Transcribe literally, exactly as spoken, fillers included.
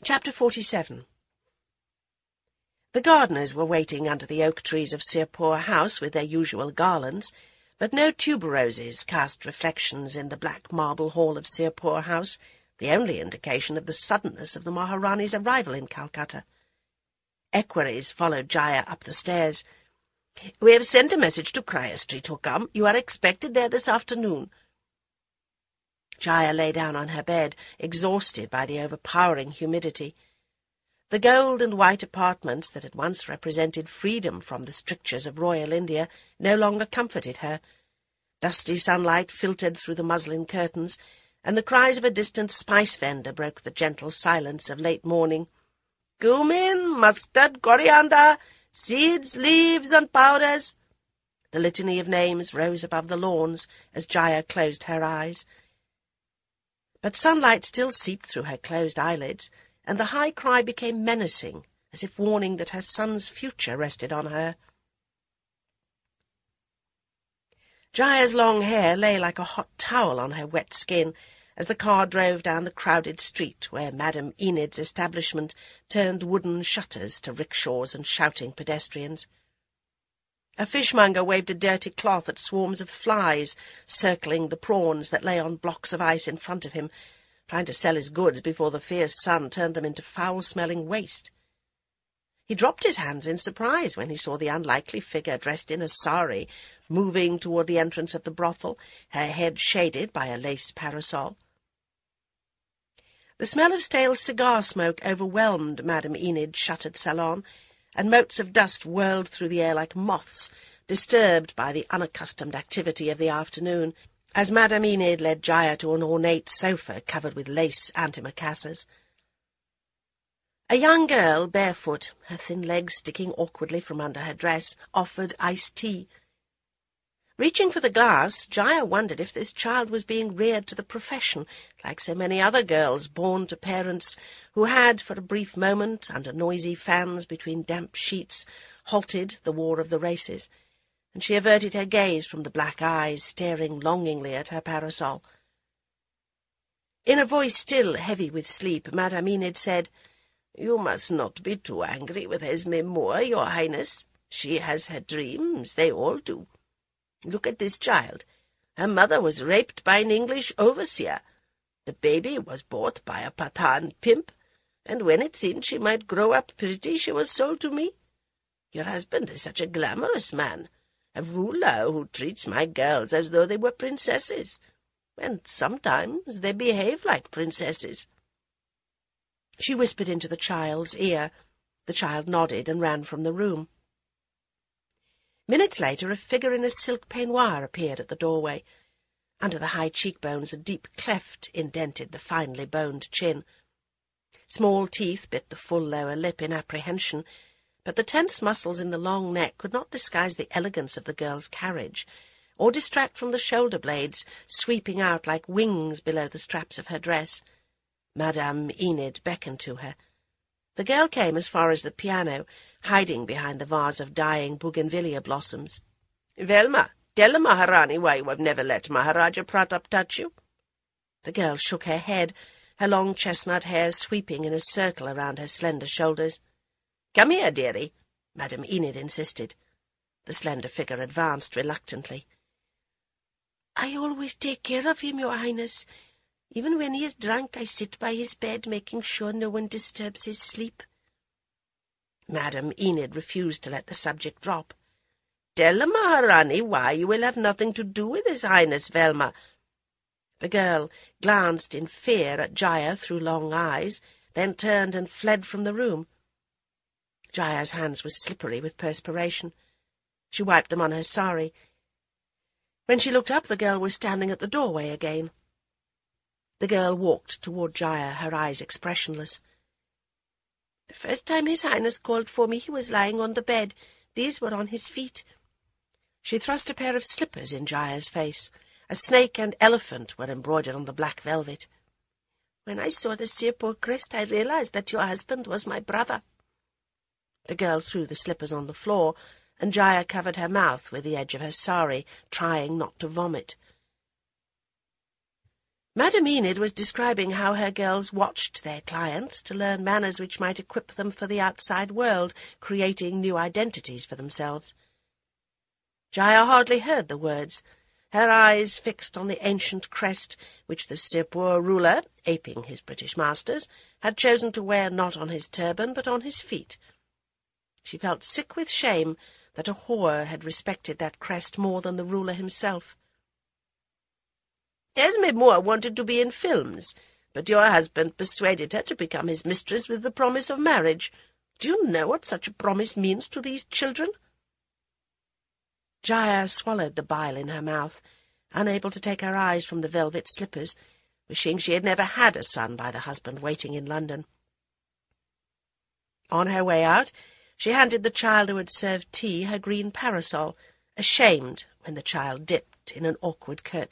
Chapter forty-seven. The gardeners were waiting under the oak trees of Sirpur House with their usual garlands, but no tuberoses cast reflections in the black marble hall of Sirpur House, the only indication of the suddenness of the Maharani's arrival in Calcutta. Equerries followed Jaya up the stairs. "We have sent a message to Crier Street, Hukam. You are expected there this afternoon." Jaya lay down on her bed, exhausted by the overpowering humidity. The gold and white apartments that had once represented freedom from the strictures of royal India no longer comforted her. Dusty sunlight filtered through the muslin curtains, and the cries of a distant spice vendor broke the gentle silence of late morning. "Cumin, mustard, coriander, seeds, leaves, and powders." The litany of names rose above the lawns as Jaya closed her eyes. But sunlight still seeped through her closed eyelids, and the high cry became menacing, as if warning that her son's future rested on her. Jaya's long hair lay like a hot towel on her wet skin as the car drove down the crowded street where Madame Enid's establishment turned wooden shutters to rickshaws and shouting pedestrians. A fishmonger waved a dirty cloth at swarms of flies circling the prawns that lay on blocks of ice in front of him, trying to sell his goods before the fierce sun turned them into foul-smelling waste. He dropped his hands in surprise when he saw the unlikely figure dressed in a sari moving toward the entrance of the brothel, her head shaded by a lace parasol. The smell of stale cigar smoke overwhelmed Madame Enid's shuttered salon, and motes of dust whirled through the air like moths, disturbed by the unaccustomed activity of the afternoon, as Madame Enid led Jaya to an ornate sofa covered with lace antimacassars. A young girl, barefoot, her thin legs sticking awkwardly from under her dress, offered iced tea. Reaching for the glass, Jaya wondered if this child was being reared to the profession, like so many other girls born to parents who had, for a brief moment, under noisy fans between damp sheets, halted the war of the races, and she averted her gaze from the black eyes staring longingly at her parasol. In a voice still heavy with sleep, Madame Enid said, "You must not be too angry with Esme Moore, Your Highness. She has her dreams, they all do. Look at this child. Her mother was raped by an English overseer. The baby was bought by a Pathan pimp, and when it seemed she might grow up pretty, she was sold to me. Your husband is such a glamorous man, a ruler who treats my girls as though they were princesses, and sometimes they behave like princesses." She whispered into the child's ear. The child nodded and ran from the room. Minutes later, a figure in a silk peignoir appeared at the doorway. Under the high cheekbones, a deep cleft indented the finely boned chin. Small teeth bit the full lower lip in apprehension, but the tense muscles in the long neck could not disguise the elegance of the girl's carriage, or distract from the shoulder blades sweeping out like wings below the straps of her dress. Madame Enid beckoned to her. The girl came as far as the piano, hiding behind the vase of dying bougainvillea blossoms. "Velma, tell the Maharani why you have never let Maharaja Pratap touch you." The girl shook her head, her long chestnut hair sweeping in a circle around her slender shoulders. "Come here, dearie," Madame Enid insisted. The slender figure advanced reluctantly. "I always take care of him, Your Highness. Even when he is drunk, I sit by his bed, making sure no one disturbs his sleep." Madame Enid refused to let the subject drop. "Tell the Maharani why you will have nothing to do with His Highness, Velma." The girl glanced in fear at Jaya through long eyes, then turned and fled from the room. Jaya's hands were slippery with perspiration. She wiped them on her sari. When she looked up, the girl was standing at the doorway again. The girl walked toward Jaya, her eyes expressionless. "The first time His Highness called for me, he was lying on the bed. These were on his feet." She thrust a pair of slippers in Jaya's face. A snake and elephant were embroidered on the black velvet. "When I saw the Sirpur crest, I realized that your husband was my brother." The girl threw the slippers on the floor, and Jaya covered her mouth with the edge of her sari, trying not to vomit. Madame Enid was describing how her girls watched their clients to learn manners which might equip them for the outside world, creating new identities for themselves. Jaya hardly heard the words, her eyes fixed on the ancient crest which the Sirpur ruler, aping his British masters, had chosen to wear not on his turban but on his feet. She felt sick with shame that a whore had respected that crest more than the ruler himself. Esme Moore wanted to be in films, but your husband persuaded her to become his mistress with the promise of marriage. Do you know what such a promise means to these children? Jaya swallowed the bile in her mouth, unable to take her eyes from the velvet slippers, wishing she had never had a son by the husband waiting in London. On her way out, she handed the child who had served tea her green parasol, ashamed when the child dipped in an awkward curtsy.